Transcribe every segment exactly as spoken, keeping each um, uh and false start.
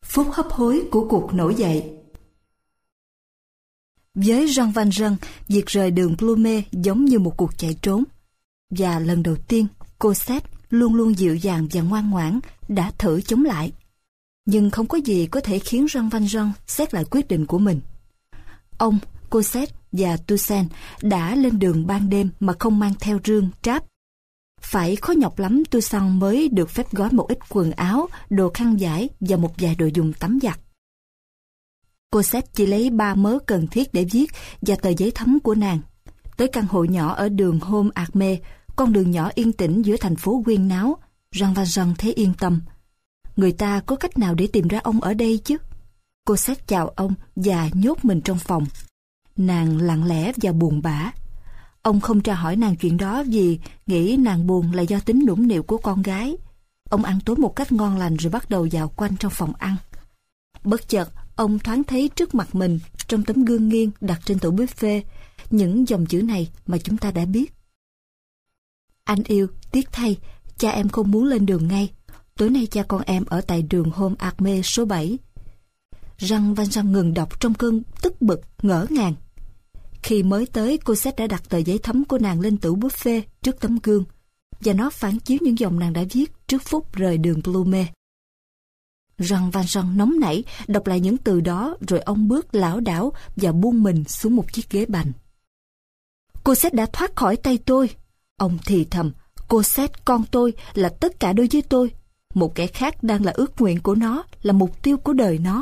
phút hấp hối của cuộc nổi dậy. Với Jean Valjean, việc rời đường Plumet giống như một cuộc chạy trốn. Và lần đầu tiên, Cosette, luôn luôn dịu dàng và ngoan ngoãn, đã thử chống lại. Nhưng không có gì có thể khiến Jean Valjean xét lại quyết định của mình. Ông, Cosette và Toussaint đã lên đường ban đêm mà không mang theo rương, tráp. Phải khó nhọc lắm Toussaint mới được phép gói một ít quần áo, đồ khăn vải và một vài đồ dùng tắm giặt. Cosette chỉ lấy ba mớ cần thiết để viết và tờ giấy thấm của nàng. Tới căn hộ nhỏ ở đường Homme Armé, con đường nhỏ yên tĩnh giữa thành phố huyên náo, Jean Valjean thấy yên tâm. Người ta có cách nào để tìm ra ông ở đây chứ? Cosette chào ông và nhốt mình trong phòng. Nàng lặng lẽ và buồn bã. Ông không tra hỏi nàng chuyện đó vì nghĩ nàng buồn là do tính nũng nịu của con gái. Ông ăn tối một cách ngon lành rồi bắt đầu dạo quanh trong phòng ăn. Bất chợt, ông thoáng thấy trước mặt mình, trong tấm gương nghiêng đặt trên tủ buffet, những dòng chữ này mà chúng ta đã biết. Anh yêu, tiếc thay, cha em không muốn lên đường ngay. Tối nay cha con em ở tại đường Homme Armé số bảy. Jean Valjean ngừng đọc trong cơn tức bực, ngỡ ngàng. Khi mới tới, Cosette đã đặt tờ giấy thấm của nàng lên tủ buffet trước tấm gương, và nó phản chiếu những dòng nàng đã viết trước phút rời đường Plumet. Jean Valjean nóng nảy đọc lại những từ đó, rồi ông bước lảo đảo và buông mình xuống một chiếc ghế bành. Cosette đã thoát khỏi tay tôi. Ông thì thầm, Cosette con tôi là tất cả đối với tôi. Một kẻ khác đang là ước nguyện của nó, là mục tiêu của đời nó.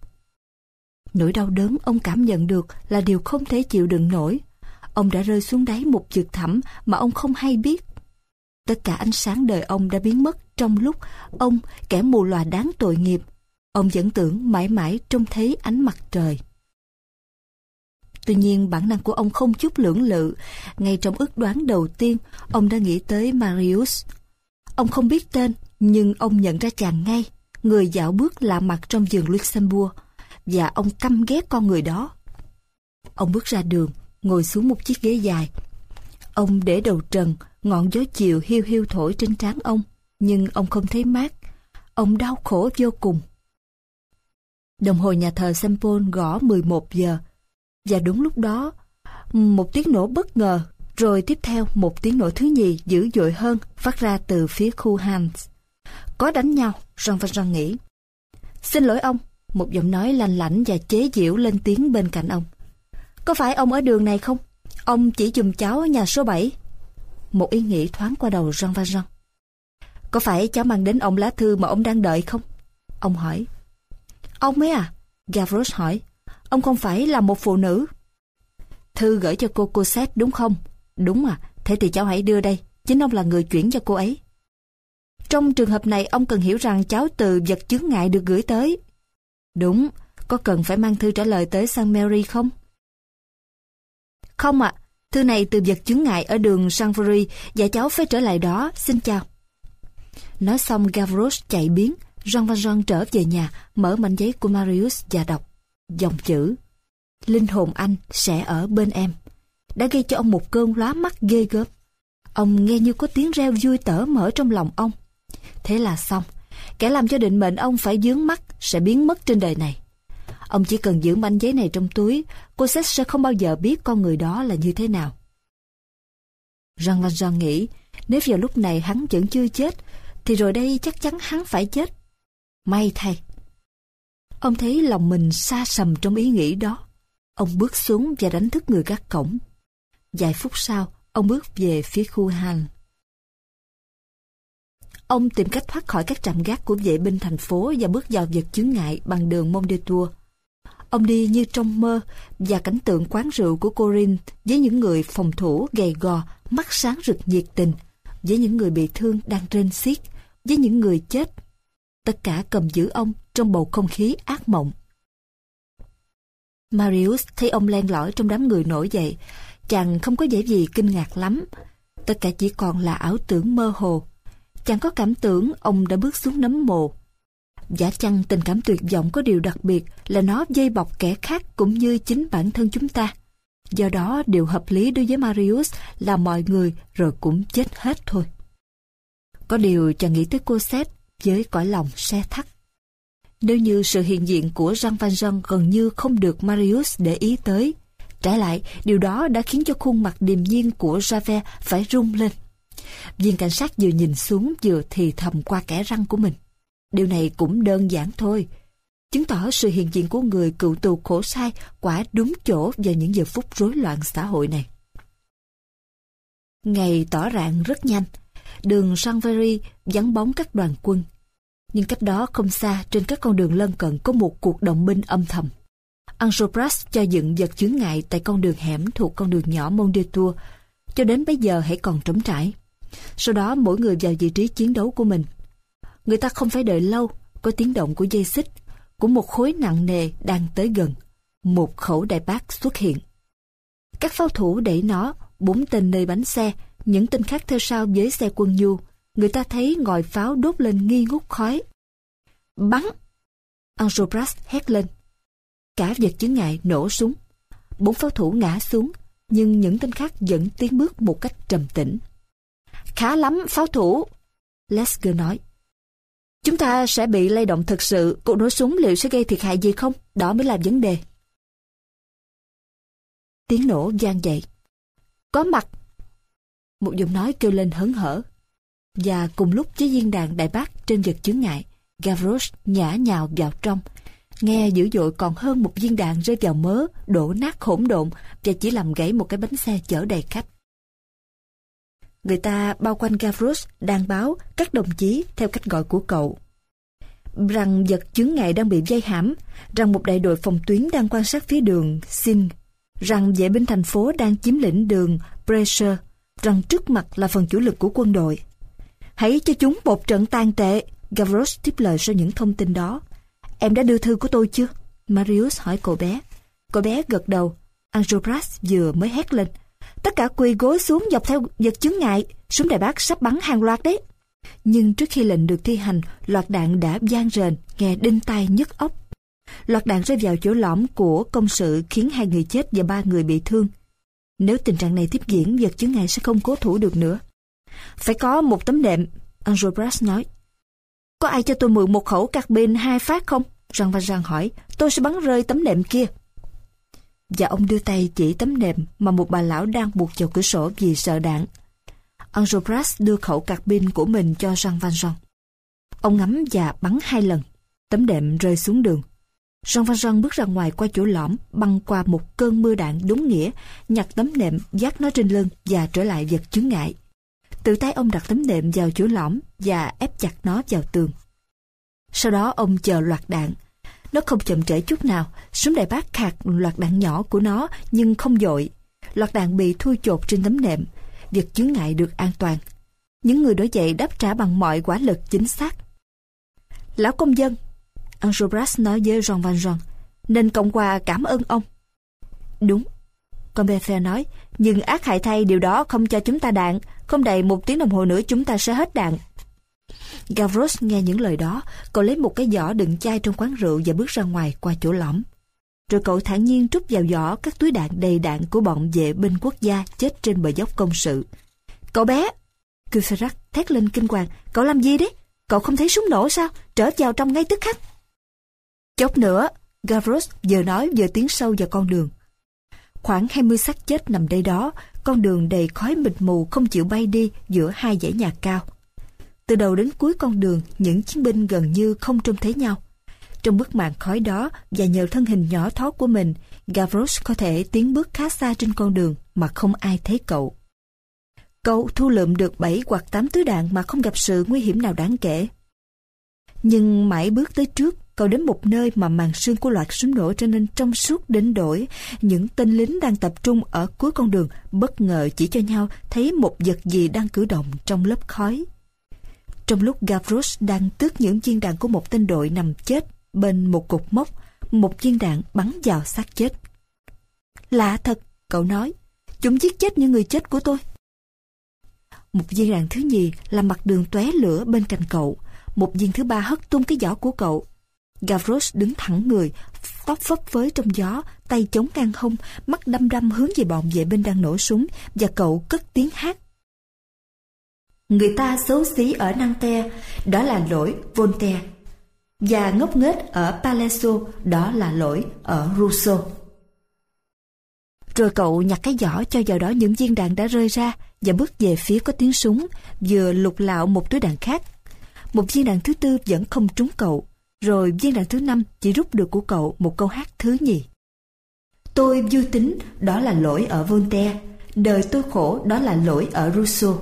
Nỗi đau đớn ông cảm nhận được là điều không thể chịu đựng nổi. Ông đã rơi xuống đáy một vực thẳm mà ông không hay biết. Tất cả ánh sáng đời ông đã biến mất trong lúc ông, kẻ mù lòa đáng tội nghiệp, ông vẫn tưởng mãi mãi trông thấy ánh mặt trời. Tuy nhiên bản năng của ông không chút lưỡng lự. Ngay trong ước đoán đầu tiên, ông đã nghĩ tới Marius. Ông không biết tên, nhưng ông nhận ra chàng ngay, người dạo bước lạ mặt trong vườn Luxembourg, và ông căm ghét con người đó. Ông bước ra đường, ngồi xuống một chiếc ghế dài. Ông để đầu trần, ngọn gió chiều hiu hiu thổi trên trán ông, nhưng ông không thấy mát. Ông đau khổ vô cùng. Đồng hồ nhà thờ Saint Paul gõ mười một giờ, và đúng lúc đó, một tiếng nổ bất ngờ, rồi tiếp theo một tiếng nổ thứ nhì dữ dội hơn phát ra từ phía khu Hans. Có đánh nhau, Jean Valjean nghĩ. Xin lỗi ông, một giọng nói lanh lảnh và chế giễu lên tiếng bên cạnh ông. Có phải ông ở đường này không? Ông chỉ giùm cháu nhà số bảy. Một ý nghĩ thoáng qua đầu Jean Valjean. Có phải cháu mang đến ông lá thư mà ông đang đợi không? Ông hỏi. Ông ấy à? Gavroche hỏi. Ông không phải là một phụ nữ? Thư gửi cho cô Cosette đúng không? Đúng à, thế thì cháu hãy đưa đây. Chính ông là người chuyển cho cô ấy. Trong trường hợp này ông cần hiểu rằng cháu từ vật chướng ngại được gửi tới. Đúng, có cần phải mang thư trả lời tới Saint Mary không? Không ạ, à, thư này từ vật chướng ngại ở đường Chanvrerie và cháu phải trở lại đó, xin chào. Nói xong Gavroche chạy biến. Jean Valjean trở về nhà, mở mảnh giấy của Marius và đọc dòng chữ: linh hồn anh sẽ ở bên em. Đã gây cho ông một cơn lóa mắt ghê gớm. Ông nghe như có tiếng reo vui tở mở trong lòng ông. Thế là xong, kẻ làm cho định mệnh ông phải vướng mắc sẽ biến mất trên đời này. Ông chỉ cần giữ mảnh giấy này trong túi, Cosette sẽ không bao giờ biết con người đó là như thế nào. Jean Valjean nghĩ, nếu vào lúc này hắn vẫn chưa chết, thì rồi đây chắc chắn hắn phải chết. May thay. Ông thấy lòng mình sa sầm trong ý nghĩ đó. Ông bước xuống và đánh thức người gác cổng. Vài phút sau, ông bước về phía khu Han. Ông tìm cách thoát khỏi các trạm gác của vệ binh thành phố và bước vào vật chướng ngại bằng đường Mont des Tours. Ông đi như trong mơ, và cảnh tượng quán rượu của Corinth với những người phòng thủ gầy gò, mắt sáng rực nhiệt tình, với những người bị thương đang rên xiết, với những người chết. Tất cả cầm giữ ông trong bầu không khí ác mộng. Marius thấy ông len lỏi trong đám người nổi dậy. Chàng không có vẻ gì kinh ngạc lắm. Tất cả chỉ còn là ảo tưởng mơ hồ. Chàng có cảm tưởng ông đã bước xuống nấm mồ. Giả chăng tình cảm tuyệt vọng có điều đặc biệt là nó vây bọc kẻ khác cũng như chính bản thân chúng ta. Do đó điều hợp lý đối với Marius là mọi người rồi cũng chết hết thôi. Có điều chàng nghĩ tới Cosette với cõi lòng se thắt. Nếu như sự hiện diện của Jean Valjean gần như không được Marius để ý tới, trái lại, điều đó đã khiến cho khuôn mặt điềm nhiên của Javert phải rung lên. Viên cảnh sát vừa nhìn xuống vừa thì thầm qua kẽ răng của mình. Điều này cũng đơn giản thôi, chứng tỏ sự hiện diện của người cựu tù khổ sai quả đúng chỗ vào những giờ phút rối loạn xã hội này. Ngày tỏ rạng rất nhanh, đường Chanvrerie vắng bóng các đoàn quân. Nhưng cách đó không xa, trên các con đường lân cận có một cuộc động binh âm thầm. Enjolras cho dựng vật chướng ngại tại con đường hẻm thuộc con đường nhỏ Mont Detour, cho đến bây giờ hãy còn trống trải. Sau đó mỗi người vào vị trí chiến đấu của mình. Người ta không phải đợi lâu, có tiếng động của dây xích, của một khối nặng nề đang tới gần. Một khẩu đại bác xuất hiện. Các pháo thủ đẩy nó, bốn tên nơi bánh xe, những tên khác theo sau với xe quân nhu. Người ta thấy ngòi pháo đốt lên nghi ngút khói. Bắn! Enjolras hét lên. Cả vật chướng ngại nổ súng. Bốn pháo thủ ngã xuống, nhưng những tên khác vẫn tiến bước một cách trầm tĩnh. Khá lắm, pháo thủ! Lesger nói. Chúng ta sẽ bị lay động thực sự, cuộc nổ súng liệu sẽ gây thiệt hại gì không? Đó mới là vấn đề. Tiếng nổ vang dậy. Có mặt! Một giọng nói kêu lên hớn hở. Và cùng lúc với viên đạn đại bác trên vật chướng ngại, Gavroche nhả nhào vào trong. Nghe dữ dội còn hơn một viên đạn rơi vào mớ, đổ nát hỗn độn và chỉ làm gãy một cái bánh xe chở đầy khách. Người ta bao quanh Gavroche đang báo các đồng chí theo cách gọi của cậu rằng vật chướng ngại đang bị vây hãm, rằng một đại đội phòng tuyến đang quan sát phía đường Sin, rằng vệ binh thành phố đang chiếm lĩnh đường Brescher, rằng trước mặt là phần chủ lực của quân đội. Hãy cho chúng một trận tàn tệ. Gavroche tiếp lời sau những thông tin đó. Em đã đưa thư của tôi chưa? Marius hỏi cậu bé. Cậu bé gật đầu. Enjolras vừa mới hét lên. Tất cả quỳ gối xuống dọc theo vật chướng ngại. Súng đại bác sắp bắn hàng loạt đấy. Nhưng trước khi lệnh được thi hành, loạt đạn đã vang rền, nghe đinh tai nhức óc. Loạt đạn rơi vào chỗ lõm của công sự khiến hai người chết và ba người bị thương. Nếu tình trạng này tiếp diễn, vật chướng ngại sẽ không cố thủ được nữa. Phải có một tấm nệm, Enjolras nói. Có ai cho tôi mượn một khẩu carbine hai phát không? Jean Valjean hỏi. Tôi sẽ bắn rơi tấm nệm kia. Và ông đưa tay chỉ tấm nệm mà một bà lão đang buộc vào cửa sổ vì sợ đạn. Enjolras đưa khẩu carbine của mình cho Jean Valjean. Ông ngắm và bắn hai lần. Tấm nệm rơi xuống đường. Jean Valjean bước ra ngoài qua chỗ lõm, băng qua một cơn mưa đạn đúng nghĩa, nhặt tấm nệm, vác nó trên lưng và trở lại vật chướng ngại. Tự tay ông đặt tấm nệm vào chỗ lõm và ép chặt nó vào tường. Sau đó ông chờ loạt đạn. Nó không chậm trễ chút nào. Súng đại bác khạc loạt đạn nhỏ của nó nhưng không dội. Loạt đạn bị thui chột trên tấm nệm. Việc chướng ngại được an toàn. Những người nổi dậy đáp trả bằng mọi quả lực chính xác. Lão công dân, Enjolras nói với Jean Valjean, nên Cộng hòa cảm ơn ông. Đúng, Combeferre nói, nhưng ác hại thay điều đó không cho chúng ta đạn. Không đầy một tiếng đồng hồ nữa chúng ta sẽ hết đạn. Gavroche nghe những lời đó, cậu lấy một cái giỏ đựng chai trong quán rượu và bước ra ngoài qua chỗ lõm. Rồi cậu thản nhiên trút vào giỏ các túi đạn đầy đạn của bọn vệ binh quốc gia chết trên bờ dốc công sự. Cậu bé! Courfeyrac thét lên kinh hoàng. Cậu làm gì đấy? Cậu không thấy súng nổ sao? Trở vào trong ngay tức khắc. Chốc nữa, Gavroche vừa nói vừa tiến sâu vào con đường. Khoảng hai mươi xác chết nằm đây đó, con đường đầy khói mịt mù không chịu bay đi giữa hai dãy nhà cao. Từ đầu đến cuối con đường, những chiến binh gần như không trông thấy nhau. Trong bức màn khói đó và nhờ thân hình nhỏ thó của mình, Gavroche có thể tiến bước khá xa trên con đường mà không ai thấy cậu. Cậu thu lượm được bảy hoặc tám túi đạn mà không gặp sự nguy hiểm nào đáng kể. Nhưng mãi bước tới trước, cậu đến một nơi mà màn sương của loạt súng nổ trở nên trong suốt đến đổi. Những tên lính đang tập trung ở cuối con đường bất ngờ chỉ cho nhau thấy một vật gì đang cử động trong lớp khói. Trong lúc Gavroche đang tước những viên đạn của một tên đội nằm chết bên một cột mốc, một viên đạn bắn vào xác chết. Lạ thật, cậu nói, chúng giết chết những người chết của tôi. Một viên đạn thứ nhì làm mặt đường tóe lửa bên cạnh cậu. Một viên thứ ba hất tung cái giỏ của cậu. Gavroche đứng thẳng người, tóc phấp phới trong gió, tay chống ngang hông, mắt đăm đăm hướng về bọn vệ binh đang nổ súng, và cậu cất tiếng hát. Người ta xấu xí ở Nanterre, đó là lỗi Voltaire. và ngốc nghếch ở Palazzo, đó là lỗi ở Rousseau. Rồi cậu nhặt cái giỏ cho vào đó những viên đạn đã rơi ra và bước về phía có tiếng súng, vừa lục lạo một túi đạn khác. Một viên đạn thứ tư vẫn không trúng cậu, rồi viên đạn thứ năm chỉ rút được của cậu một câu hát thứ nhì. Tôi vui tính, đó là lỗi ở Voltaire. Đời tôi khổ, đó là lỗi ở Rousseau.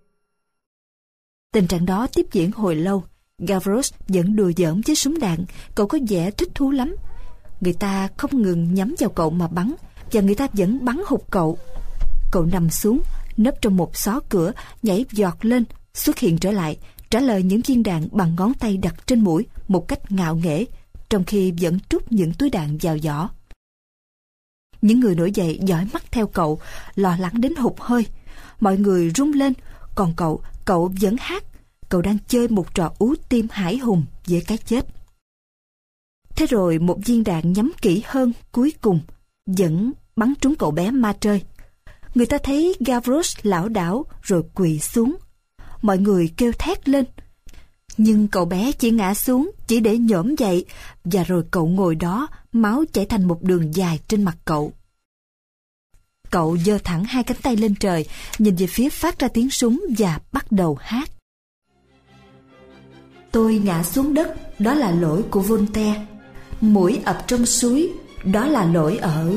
Tình trạng đó tiếp diễn hồi lâu. Gavroche vẫn đùa giỡn với súng đạn. Cậu có vẻ thích thú lắm. Người ta không ngừng nhắm vào cậu mà bắn, và người ta vẫn bắn hụt cậu. Cậu nằm xuống, nấp trong một xó cửa, nhảy giọt lên, xuất hiện trở lại, trả lời những viên đạn bằng ngón tay đặt trên mũi một cách ngạo nghễ, trong khi vẫn trút những túi đạn vào giỏ. Những người nổi dậy dõi mắt theo cậu, lo lắng đến hụt hơi. Mọi người rung lên, còn cậu, cậu vẫn hát. Cậu đang chơi một trò ú tim hãi hùng với cái chết. Thế rồi một viên đạn nhắm kỹ hơn cuối cùng vẫn bắn trúng cậu bé ma trơi. Người ta thấy Gavroche lảo đảo rồi quỳ xuống. Mọi người kêu thét lên. Nhưng cậu bé chỉ ngã xuống, chỉ để nhổm dậy, và rồi cậu ngồi đó, máu chảy thành một đường dài trên mặt cậu. Cậu giơ thẳng hai cánh tay lên trời, nhìn về phía phát ra tiếng súng và bắt đầu hát. Tôi ngã xuống đất, đó là lỗi của Voltaire. Mũi ập trong suối, đó là lỗi ở...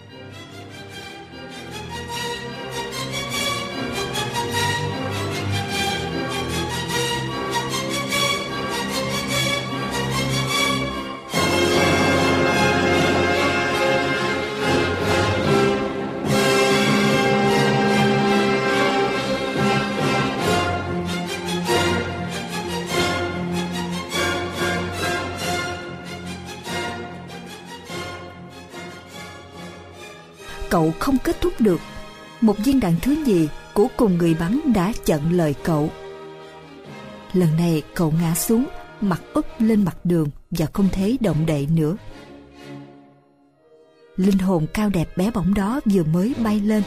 Cậu không kết thúc được. Một viên đạn thứ nhì của cùng người bắn đã chặn lời cậu. Lần này cậu ngã xuống, mặt úp lên mặt đường và không thể động đậy nữa. Linh hồn cao đẹp bé bỏng đó vừa mới bay lên.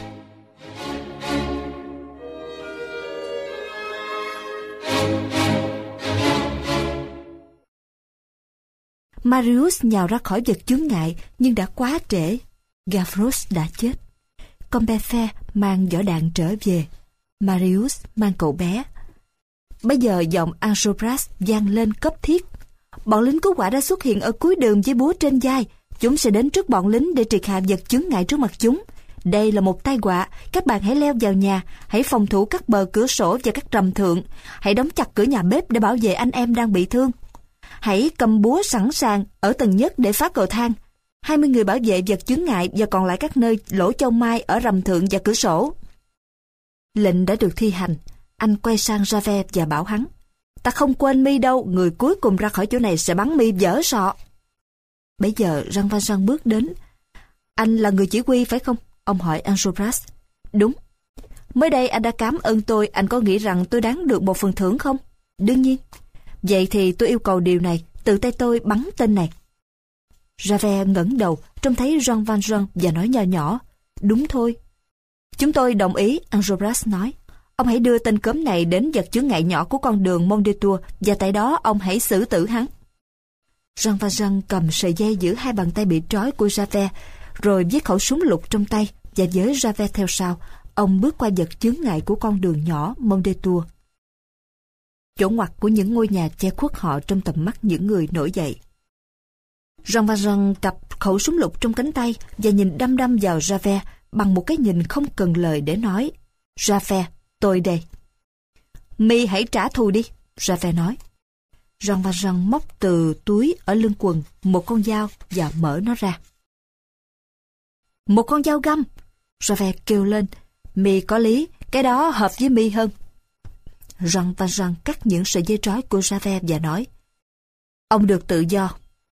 Marius nhào ra khỏi vật chướng ngại, nhưng đã quá trễ. Gavroche đã chết. Combeferre mang vỏ đạn trở về. Marius mang cậu bé. Bây giờ giọng Enjolras vang lên cấp thiết. Bọn lính cứu hỏa đã xuất hiện ở cuối đường với búa trên vai. Chúng sẽ đến trước bọn lính để triệt hạ vật chướng ngại trước mặt chúng. Đây là một tai họa. Các bạn hãy leo vào nhà, hãy phòng thủ các bờ cửa sổ và các trầm thượng. Hãy đóng chặt cửa nhà bếp để bảo vệ anh em đang bị thương. Hãy cầm búa sẵn sàng ở tầng nhất để phá cầu thang. Hai mươi người bảo vệ vật chướng ngại và còn lại các nơi lỗ châu mai ở rầm thượng và cửa sổ. Lệnh đã được thi hành. Anh quay sang Javert và bảo hắn: Ta không quên mi đâu, người cuối cùng ra khỏi chỗ này sẽ bắn mi vỡ sọ. Bây giờ Jean Valjean bước đến. Anh là người chỉ huy phải không? Ông hỏi Enjolras. Đúng. Mới đây anh đã cảm ơn tôi, anh có nghĩ rằng tôi đáng được một phần thưởng không? Đương nhiên. Vậy thì tôi yêu cầu điều này, tự tay tôi bắn tên này. Javert ngẩng đầu, trông thấy Jean Valjean và nói nhỏ nhỏ: Đúng thôi. Chúng tôi đồng ý, Enjolras nói. Ông hãy đưa tên cớm này đến vật chướng ngại nhỏ của con đường Mondétour và tại đó ông hãy xử tử hắn. Jean Valjean cầm sợi dây giữ hai bàn tay bị trói của Javert, rồi với khẩu súng lục trong tay và với Javert theo sau, ông bước qua vật chướng ngại của con đường nhỏ Mondétour. Chỗ ngoặt của những ngôi nhà che khuất họ trong tầm mắt những người nổi dậy. Jean Valjean cặp khẩu súng lục trong cánh tay và nhìn đăm đăm vào Javert bằng một cái nhìn không cần lời để nói: Javert, tôi đây. Mi hãy trả thù đi, Javert nói. Jean Valjean móc từ túi ở lưng quần một con dao và mở nó ra. Một con dao găm, Javert kêu lên. Mi có lý, cái đó hợp với mi hơn. Jean Valjean cắt những sợi dây trói của Javert và nói: Ông được tự do.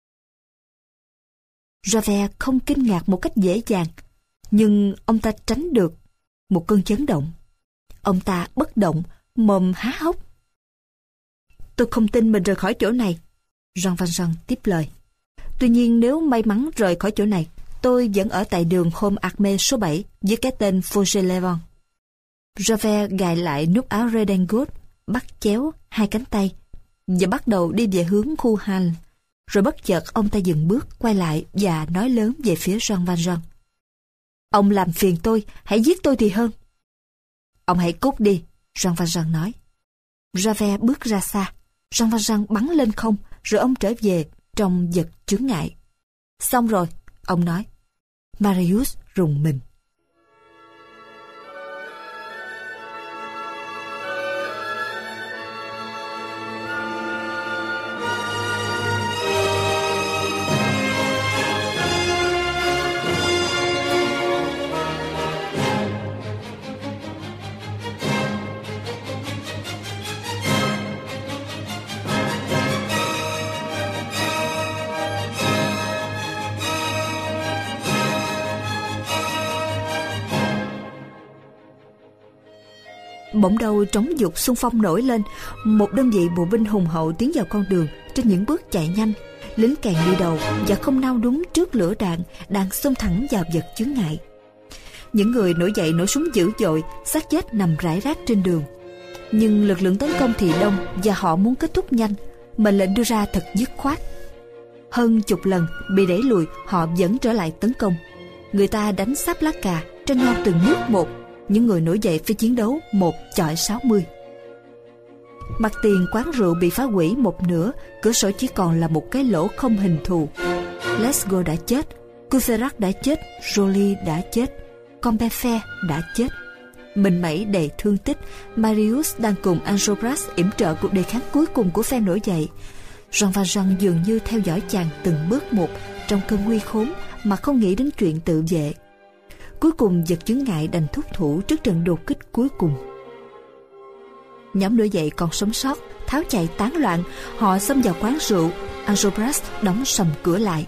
Javert không kinh ngạc một cách dễ dàng, nhưng ông ta tránh được một cơn chấn động. Ông ta bất động, mồm há hốc. Tôi không tin mình rời khỏi chỗ này, Jean Valjean tiếp lời. Tuy nhiên nếu may mắn rời khỏi chỗ này, tôi vẫn ở tại đường Homme Armé số bảy với cái tên Fauchelevent. Javert gài lại nút áo redingot, bắt chéo hai cánh tay, và bắt đầu đi về hướng khu Hall. Rồi bất chợt ông ta dừng bước, quay lại và nói lớn về phía Jean Valjean. Ông làm phiền tôi, hãy giết tôi thì hơn. Ông hãy cút đi, Jean Valjean nói. Javert bước ra xa, Jean Valjean bắn lên không, rồi ông trở về trong vật chướng ngại. Xong rồi, ông nói. Marius rùng mình. Bỗng đầu trống dục xung phong nổi lên, một đơn vị bộ binh hùng hậu tiến vào con đường trên những bước chạy nhanh. Lính kèn đi đầu và không nao đúng trước lửa đạn đang xông thẳng vào vật chướng ngại. Những người nổi dậy nổ súng dữ dội, xác chết nằm rải rác trên đường. Nhưng lực lượng tấn công thì đông và họ muốn kết thúc nhanh. Mệnh lệnh đưa ra thật dứt khoát. Hơn chục lần bị đẩy lùi, họ vẫn trở lại tấn công. Người ta đánh sáp lá cà, tranh nhau từng bước một. Những người nổi dậy phải chiến đấu một chọi sáu mươi. Mặt tiền quán rượu bị phá hủy một nửa, cửa sổ chỉ còn là một cái lỗ không hình thù. Lescaut đã chết, Courfeyrac đã chết, Joly đã chết, Combeferre đã chết. Mình mẩy đầy thương tích, Marius đang cùng Enjolras yểm trợ cuộc đề kháng cuối cùng của phe nổi dậy. Jean Valjean dường như theo dõi chàng từng bước một trong cơn nguy khốn mà không nghĩ đến chuyện tự vệ. Cuối cùng vật chướng ngại đành thúc thủ trước trận đột kích cuối cùng. Nhóm nổi dậy còn sống sót, tháo chạy tán loạn, họ xông vào quán rượu. Enjolras đóng sầm cửa lại.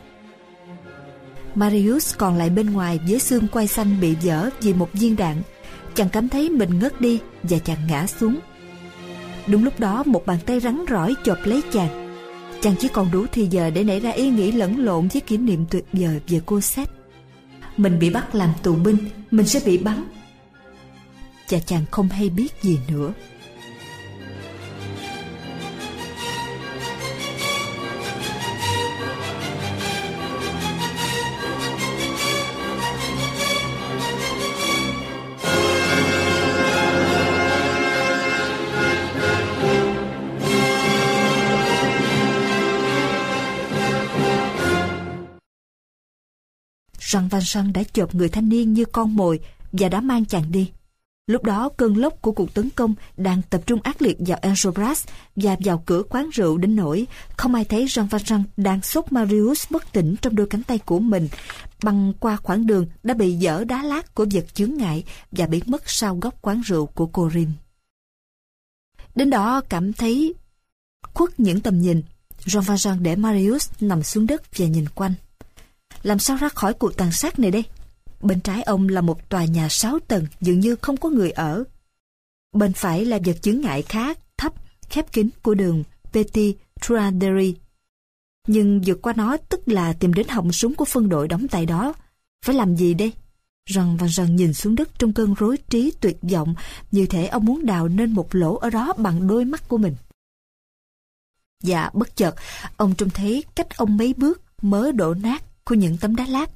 Marius còn lại bên ngoài với xương quai xanh bị vỡ vì một viên đạn. Chàng cảm thấy mình ngất đi và chàng ngã xuống. Đúng lúc đó một bàn tay rắn rỏi chộp lấy chàng. Chàng chỉ còn đủ thì giờ để nảy ra ý nghĩ lẫn lộn với kỷ niệm tuyệt vời về Cosette. Mình bị bắt làm tù binh, mình sẽ bị bắn. Và chàng không hay biết gì nữa. Jean Valjean đã chộp người thanh niên như con mồi và đã mang chàng đi. Lúc đó cơn lốc của cuộc tấn công đang tập trung ác liệt vào Enjolras và vào cửa quán rượu đến nỗi không ai thấy Jean Valjean đang xốc Marius bất tỉnh trong đôi cánh tay của mình, băng qua khoảng đường đã bị dỡ đá lát của vật chướng ngại và biến mất sau góc quán rượu của Corinne. Đến đó cảm thấy khuất những tầm nhìn, Jean Valjean để Marius nằm xuống đất và nhìn quanh. Làm sao ra khỏi cuộc tàn sát này đây? Bên trái ông là một tòa nhà sáu tầng dường như không có người ở. Bên phải là vật chướng ngại khá thấp, khép kín của đường Petit Truanderie. Nhưng vượt qua nó tức là tìm đến họng súng của phân đội đóng tại đó. Phải làm gì đây? Jean Valjean nhìn xuống đất trong cơn rối trí tuyệt vọng, như thể ông muốn đào nên một lỗ ở đó bằng đôi mắt của mình. Và bất chợt, ông trông thấy cách ông mấy bước mớ đổ nát của những tấm đá lát.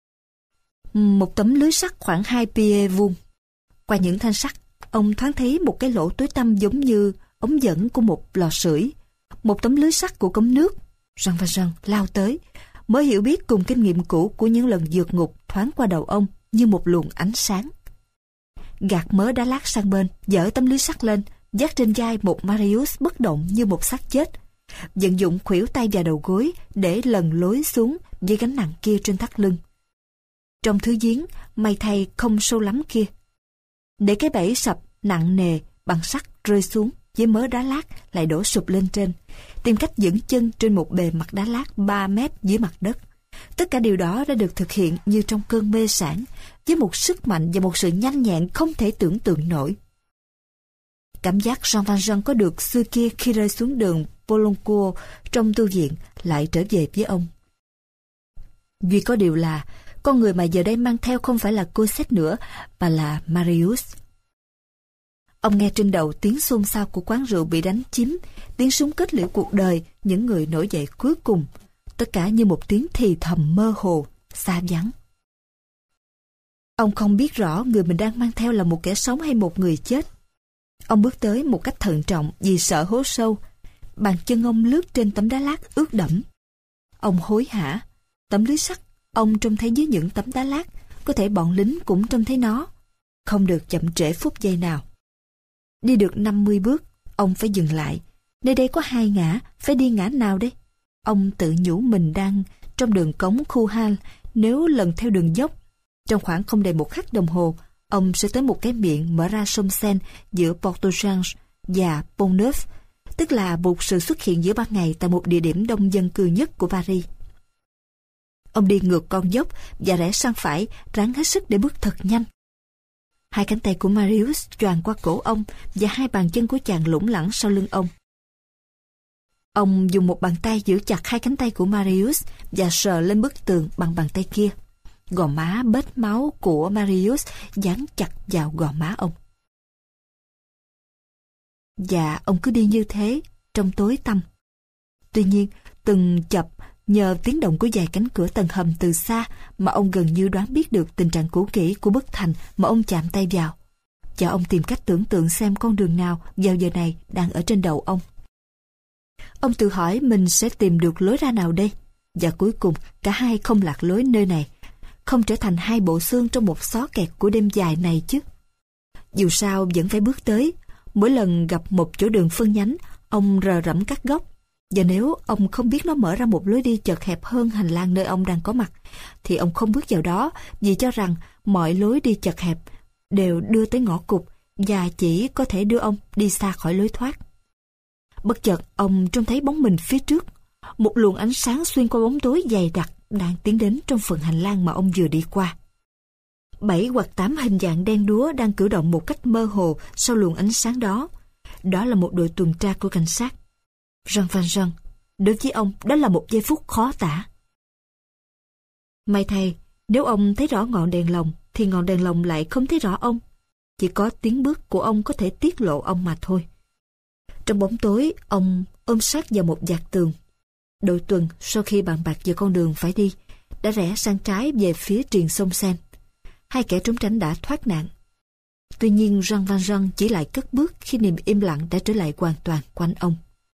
Một tấm lưới sắt khoảng hai pied vuông. Qua những thanh sắt, ông thoáng thấy một cái lỗ tối tăm giống như ống dẫn của một lò sưởi. Một tấm lưới sắt của cống nước. Jean Valjean lao tới, mới hiểu biết cùng kinh nghiệm cũ của những lần vượt ngục thoáng qua đầu ông như một luồng ánh sáng. Gạt mớ đá lát sang bên, dỡ tấm lưới sắt lên, vác trên vai một Marius bất động như một xác chết. Vận dụng khuỷu tay và đầu gối để lần lối xuống với gánh nặng kia trên thắt lưng. Trong thứ giếng, may thay không sâu lắm kia. Để cái bẫy sập nặng nề bằng sắt rơi xuống với mớ đá lát lại đổ sụp lên trên, tìm cách vững chân trên một bề mặt đá lát ba mét dưới mặt đất. Tất cả điều đó đã được thực hiện như trong cơn mê sảng, với một sức mạnh và một sự nhanh nhẹn không thể tưởng tượng nổi. Cảm giác Jean Valjean có được xưa kia khi rơi xuống đường Poloncourt trong tu viện lại trở về với ông. Duy có điều là con người mà giờ đây mang theo không phải là Cosette nữa, mà là Marius. Ông nghe trên đầu tiếng xôn xao của quán rượu bị đánh chiếm, tiếng súng kết liễu cuộc đời những người nổi dậy cuối cùng, tất cả như một tiếng thì thầm mơ hồ, xa vắng. Ông không biết rõ người mình đang mang theo là một kẻ sống hay một người chết. Ông bước tới một cách thận trọng vì sợ hố sâu. Bàn chân ông lướt trên tấm đá lát ướt đẫm. Ông hối hả. Tấm lưới sắt ông trông thấy dưới những tấm đá lát, có thể bọn lính cũng trông thấy nó. Không được chậm trễ phút giây nào. Đi được năm mươi bước, ông phải dừng lại. Nơi đây có hai ngã, phải đi ngã nào đây? Ông tự nhủ mình đang trong đường cống khu Hal. Nếu lần theo đường dốc, trong khoảng không đầy một khắc đồng hồ, ông sẽ tới một cái miệng mở ra sông Seine giữa Port-au-Change và Pont-Neuf, tức là một sự xuất hiện giữa ban ngày tại một địa điểm đông dân cư nhất của Paris. Ông đi ngược con dốc và rẽ sang phải, ráng hết sức để bước thật nhanh. Hai cánh tay của Marius choàng qua cổ ông và hai bàn chân của chàng lủng lẳng sau lưng ông. Ông dùng một bàn tay giữ chặt hai cánh tay của Marius và sờ lên bức tường bằng bàn tay kia. Gò má bết máu của Marius dán chặt vào gò má ông. Và ông cứ đi như thế, trong tối tăm. Tuy nhiên, từng chập, nhờ tiếng động của vài cánh cửa tầng hầm từ xa mà ông gần như đoán biết được tình trạng cũ kỹ của bức thành mà ông chạm tay vào. Và ông tìm cách tưởng tượng xem con đường nào vào giờ này đang ở trên đầu ông. Ông tự hỏi mình sẽ tìm được lối ra nào đây. Và cuối cùng, cả hai không lạc lối nơi này, không trở thành hai bộ xương trong một xó kẹt của đêm dài này chứ. Dù sao vẫn phải bước tới. Mỗi lần gặp một chỗ đường phân nhánh, ông rờ rẫm các góc. Và nếu ông không biết nó mở ra một lối đi chật hẹp hơn hành lang nơi ông đang có mặt, thì ông không bước vào đó vì cho rằng mọi lối đi chật hẹp đều đưa tới ngõ cụt và chỉ có thể đưa ông đi xa khỏi lối thoát. Bất chợt ông trông thấy bóng mình phía trước. Một luồng ánh sáng xuyên qua bóng tối dày đặc đang tiến đến trong phần hành lang mà ông vừa đi qua. Bảy hoặc tám hình dạng đen đúa đang cử động một cách mơ hồ sau luồng ánh sáng đó. Đó là một đội tuần tra của cảnh sát. Jean Valjean, đối với ông đó là một giây phút khó tả. May thay, nếu ông thấy rõ ngọn đèn lồng thì ngọn đèn lồng lại không thấy rõ ông. Chỉ có tiếng bước của ông có thể tiết lộ ông mà thôi. Trong bóng tối, ông ôm sát vào một vạt tường. Đội tuần, sau khi bàn bạc về con đường phải đi, đã rẽ sang trái về phía triền sông Seine. Hai kẻ trốn tránh đã thoát nạn. Tuy nhiên Jean Valjean chỉ lại cất bước khi niềm im lặng đã trở lại hoàn toàn quanh ông.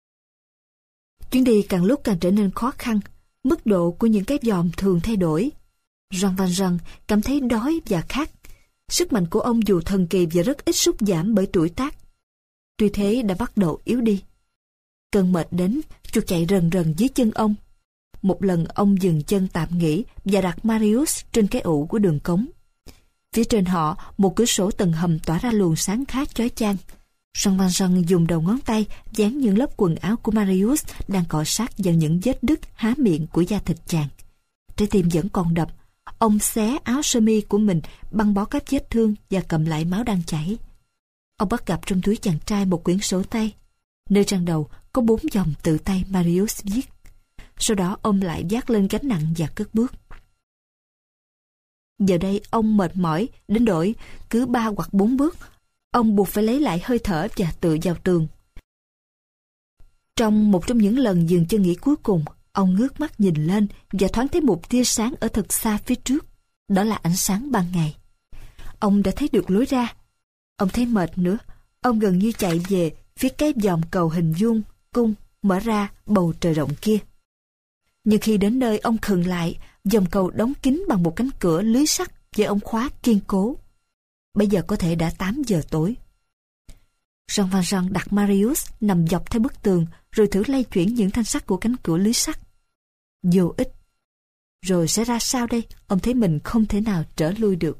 Chuyến đi càng lúc càng trở nên khó khăn, mức độ của những cái dòm thường thay đổi. Jean Valjean cảm thấy đói và khát. Sức mạnh của ông dù thần kỳ và rất ít sút giảm bởi tuổi tác. Tuy thế đã bắt đầu yếu đi. Cơn mệt đến, chuột chạy rần rần dưới chân ông. Một lần ông dừng chân tạm nghỉ và đặt Marius trên cái ụ của đường cống. Phía trên họ, một cửa sổ tầng hầm tỏa ra luồng sáng khá chói chang. Jean Valjean dùng đầu ngón tay dán những lớp quần áo của Marius đang cọ sát vào những vết đứt há miệng của da thịt chàng. Trái tim vẫn còn đập. Ông xé áo sơ mi của mình, băng bó các vết thương và cầm lại máu đang chảy. Ông bắt gặp trong túi chàng trai một quyển sổ tay. Nơi trang đầu có bốn dòng tự tay Marius viết. Sau đó ông lại vác lên gánh nặng và cất bước. Giờ đây ông mệt mỏi đến nỗi cứ ba hoặc bốn bước, ông buộc phải lấy lại hơi thở và tựa vào tường. Trong một trong những lần dừng chân nghỉ cuối cùng, ông ngước mắt nhìn lên và thoáng thấy một tia sáng ở thật xa phía trước. Đó là ánh sáng ban ngày. Ông đã thấy được lối ra. Ông thấy mệt nữa. Ông gần như chạy về phía cái vòm cầu hình vuông, cung, mở ra bầu trời rộng kia. Nhưng khi đến nơi ông khựng lại, vòm cầu đóng kín bằng một cánh cửa lưới sắt với ống khóa kiên cố. Bây giờ có thể đã tám giờ tối. Jean Valjean đặt Marius nằm dọc theo bức tường rồi thử lay chuyển những thanh sắt của cánh cửa lưới sắt. Vô ích. Rồi sẽ ra sao đây? Ông thấy mình không thể nào trở lui được.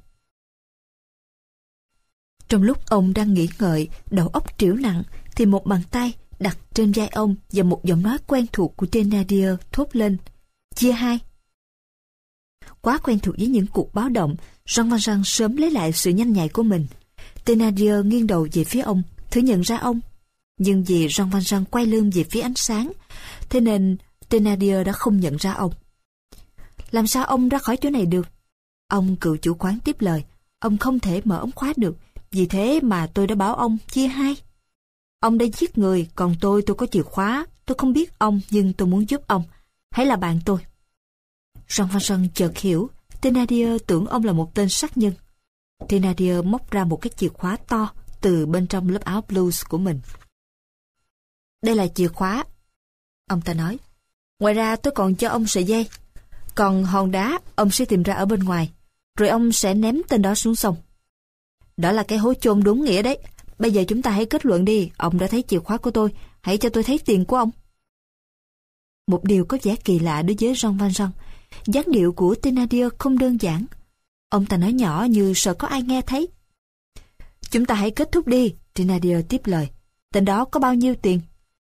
Trong lúc ông đang nghĩ ngợi, đầu óc trĩu nặng, thì một bàn tay đặt trên vai ông và một giọng nói quen thuộc của Thénardier thốt lên: chia hai. Quá quen thuộc với những cuộc báo động, Jean Valjean sớm lấy lại sự nhanh nhạy của mình. Thénardier nghiêng đầu về phía ông, thử nhận ra ông. Nhưng vì Jean Valjean quay lưng về phía ánh sáng, thế nên Thénardier đã không nhận ra ông. Làm sao ông ra khỏi chỗ này được? Ông cựu chủ quán tiếp lời: ông không thể mở ống khóa được, vì thế mà tôi đã bảo ông chia hai. Ông đã giết người, còn tôi, tôi có chìa khóa. Tôi không biết ông, nhưng tôi muốn giúp ông. Hãy là bạn tôi. Jean Valjean chợt hiểu, Thénardier tưởng ông là một tên sát nhân. Thénardier móc ra một cái chìa khóa to từ bên trong lớp áo blues của mình. Đây là chìa khóa, ông ta nói. Ngoài ra tôi còn cho ông sợi dây. Còn hòn đá ông sẽ tìm ra ở bên ngoài, rồi ông sẽ ném tên đó xuống sông. Đó là cái hố chôn đúng nghĩa đấy. Bây giờ chúng ta hãy kết luận đi. Ông đã thấy chìa khóa của tôi, hãy cho tôi thấy tiền của ông. Một điều có vẻ kỳ lạ đối với Jean Valjean. Dáng điệu của Thénardier không đơn giản. Ông ta nói nhỏ như sợ có ai nghe thấy. Chúng ta hãy kết thúc đi, Thénardier tiếp lời. Tên đó có bao nhiêu tiền?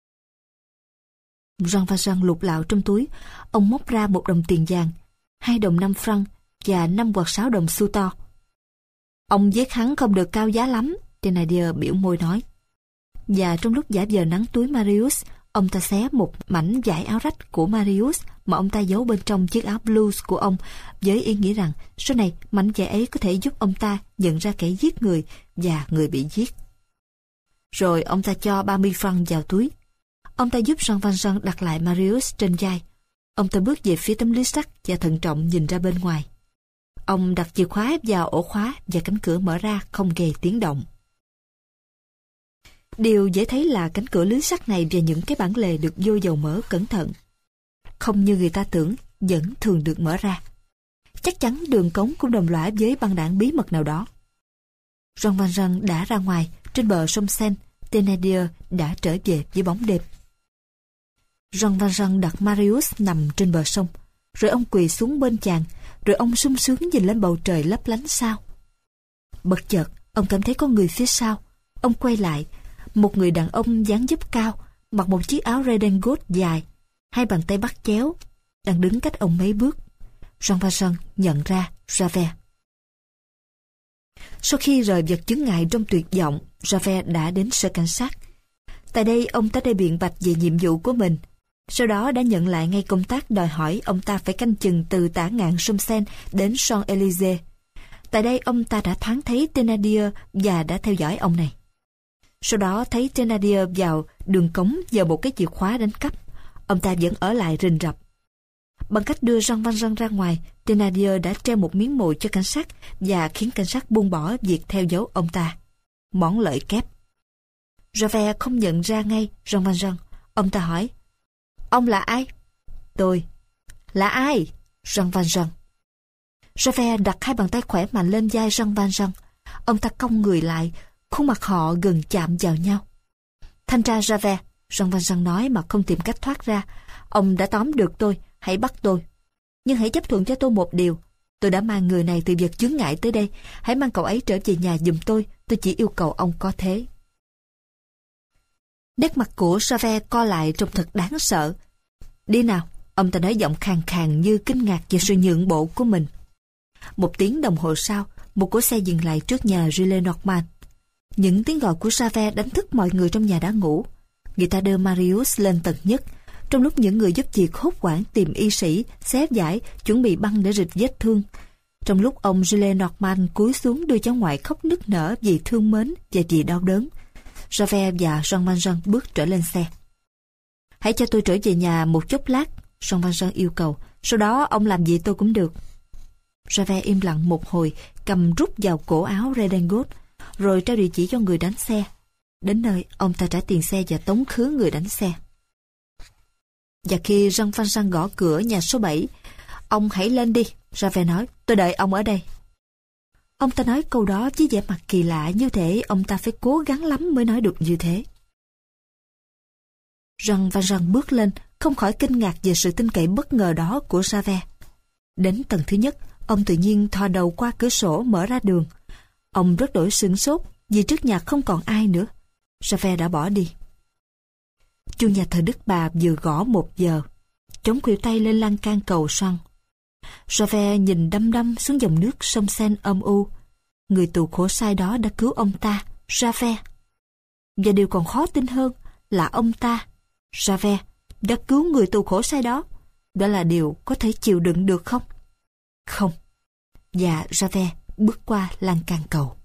Jean Valjean lục lạo trong túi. Ông móc ra một đồng tiền vàng, hai đồng năm franc và năm hoặc sáu đồng xu to. Ông giết hắn không được cao giá lắm, Thénardier biểu môi nói. Và trong lúc giả vờ nắn túi Marius, ông ta xé một mảnh vải áo rách của Marius mà ông ta giấu bên trong chiếc áo blues của ông, với ý nghĩ rằng sau này mảnh vải ấy có thể giúp ông ta nhận ra kẻ giết người và người bị giết. Rồi ông ta cho ba mươi franc vào túi. Ông ta giúp Jean Valjean đặt lại Marius trên vai. Ông ta bước về phía tấm lưới sắt và thận trọng nhìn ra bên ngoài. Ông đặt chìa khóa vào ổ khóa và cánh cửa mở ra không hề tiếng động. Điều dễ thấy là cánh cửa lưới sắt này và những cái bản lề được vô dầu mỡ cẩn thận. Không như người ta tưởng, vẫn thường được mở ra. Chắc chắn đường cống cũng đồng lõa với băng đảng bí mật nào đó. Jean Valjean đã ra ngoài, trên bờ sông Seine, Thénardier đã trở về với bóng đêm. Jean Valjean đặt Marius nằm trên bờ sông, rồi ông quỳ xuống bên chàng, rồi ông sung sướng nhìn lên bầu trời lấp lánh sao. Bất chợt, ông cảm thấy có người phía sau. Ông quay lại, một người đàn ông dáng dấp cao, mặc một chiếc áo redingot dài, hai bàn tay bắt chéo, đang đứng cách ông mấy bước. Jean Valjean nhận ra Javert. Sau khi rời vật chướng ngại trong tuyệt vọng, Javert đã đến sở cảnh sát. Tại đây ông ta đã biện bạch về nhiệm vụ của mình. Sau đó đã nhận lại ngay công tác đòi hỏi ông ta phải canh chừng từ tả ngạn sông Seine đến Champs-Élysées. Tại đây ông ta đã thoáng thấy Thénardier và đã theo dõi ông này. Sau đó thấy Thénardier vào đường cống giờ một cái chìa khóa đánh cắp. Ông ta vẫn ở lại rình rập. Bằng cách đưa Jean Valjean ra ngoài, Thénardier đã treo một miếng mồi cho cảnh sát và khiến cảnh sát buông bỏ việc theo dấu ông ta. Món lợi kép. Javert không nhận ra ngay Jean Valjean. Ông ta hỏi: Ông là ai? Tôi. Là ai? Jean Valjean. Javert đặt hai bàn tay khỏe mạnh lên vai Jean Valjean. Ông ta cong người lại, khuôn mặt họ gần chạm vào nhau. Thanh tra Javert, Jean Valjean nói mà không tìm cách thoát ra. Ông đã tóm được tôi, hãy bắt tôi. Nhưng hãy chấp thuận cho tôi một điều. Tôi đã mang người này từ vật chướng ngại tới đây. Hãy mang cậu ấy trở về nhà giùm tôi. Tôi chỉ yêu cầu ông có thế. Nét mặt của Javert co lại trông thật đáng sợ. Đi nào, ông ta nói giọng khàn khàn như kinh ngạc về sự nhượng bộ của mình. Một tiếng đồng hồ sau, một cỗ xe dừng lại trước nhà Gillenormand. Những tiếng gọi của Javert đánh thức mọi người trong nhà đã ngủ. Người ta đưa Marius lên tầng nhất, trong lúc những người giúp việc hốt hoảng tìm y sĩ, xé vải, chuẩn bị băng để rịch vết thương. Trong lúc ông Gillenormand cúi xuống đưa cháu ngoại khóc nức nở vì thương mến và vì đau đớn, Javert và Jean Valjean bước trở lên xe. Hãy cho tôi trở về nhà một chốc lát, Jean Valjean yêu cầu. Sau đó ông làm gì tôi cũng được. Javert im lặng một hồi, cầm rút vào cổ áo redingot, rồi trao địa chỉ cho người đánh xe. Đến nơi, ông ta trả tiền xe và tống khứ người đánh xe. Và khi Jean Valjean gõ cửa nhà số bảy, ông hãy lên đi, Javert nói, tôi đợi ông ở đây. Ông ta nói câu đó với vẻ mặt kỳ lạ, như thể ông ta phải cố gắng lắm mới nói được như thế. Jean Valjean bước lên, không khỏi kinh ngạc về sự tin cậy bất ngờ đó của Javert. Đến tầng thứ nhất, ông tự nhiên thò đầu qua cửa sổ mở ra đường. Ông rất đổi sửng sốt vì trước nhà không còn ai nữa. Javert đã bỏ đi. Chuông nhà thờ Đức Bà vừa gõ một giờ, chống khuỷu tay lên lan can cầu xoăn. Javert nhìn đăm đăm xuống dòng nước sông Seine âm u. Người tù khổ sai đó đã cứu ông ta, Javert. Và điều còn khó tin hơn là ông ta, Javert, đã cứu người tù khổ sai đó. Đó là điều có thể chịu đựng được không? Không. Và Javert bước qua lan can cầu.